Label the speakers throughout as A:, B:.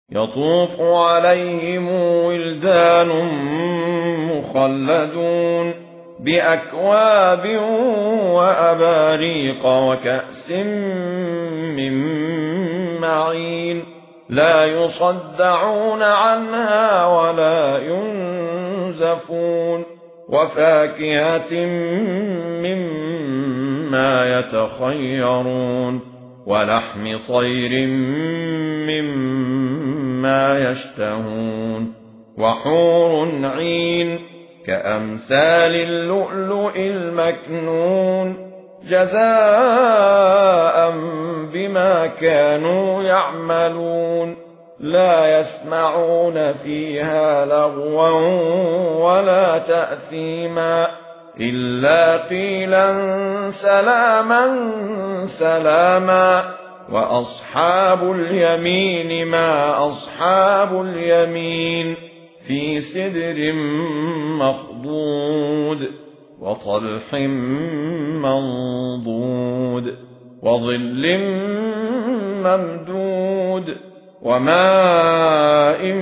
A: يطوف عليهم ولدان مخلدون بأكواب وأباريق وكأس من معين لا يصدعون عنها ولا ينزفون وفاكهة مما يتخيرون ولحم طير مما يشتهون وحور عين كأمثال اللؤلؤ المكنون جزاء بما كانوا يعملون لا يسمعون فيها لغوا ولا تأثيما إلا قيلا سلاما سلاما وأصحاب اليمين ما أصحاب اليمين في سدر مخضود وطلح منضود وظل ممدود وماء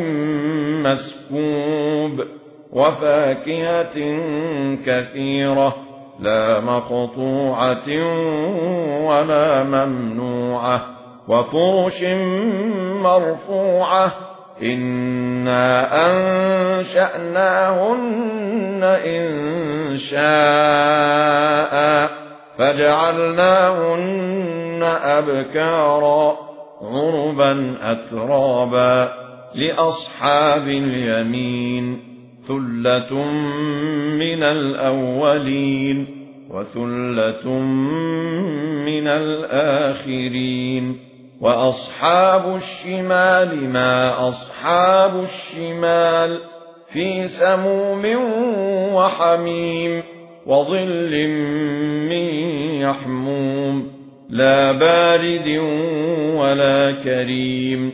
A: مسكوب وفاكهة كثيرة لا مقطوعة ولا ممنوعة وفرش مرفوعة إنا أنشأناهن إنشاء فجعلناهن أبكارا عربا أترابا لأصحاب اليمين ثلة من الأولين وثلة من الآخرين وأصحاب الشمال ما أصحاب الشمال في سموم وحميم وظل من يحموم لا بارد ولا كريم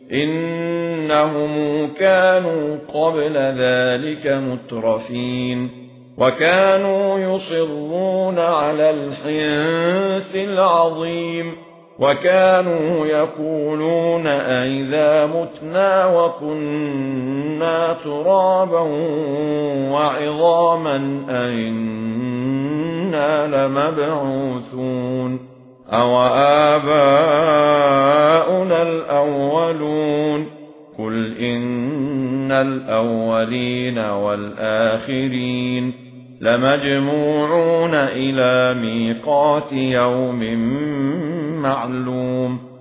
A: إنهم كانوا قبل ذلك مترفين وكانوا يصرون على الحنث العظيم وكانوا يقولون أئذا متنا وكنا ترابا وعظاما أئنا لمبعوثون أو آباؤنا الأولون قل إن الأولين والآخرين لمجموعون إلى ميقات يوم معلوم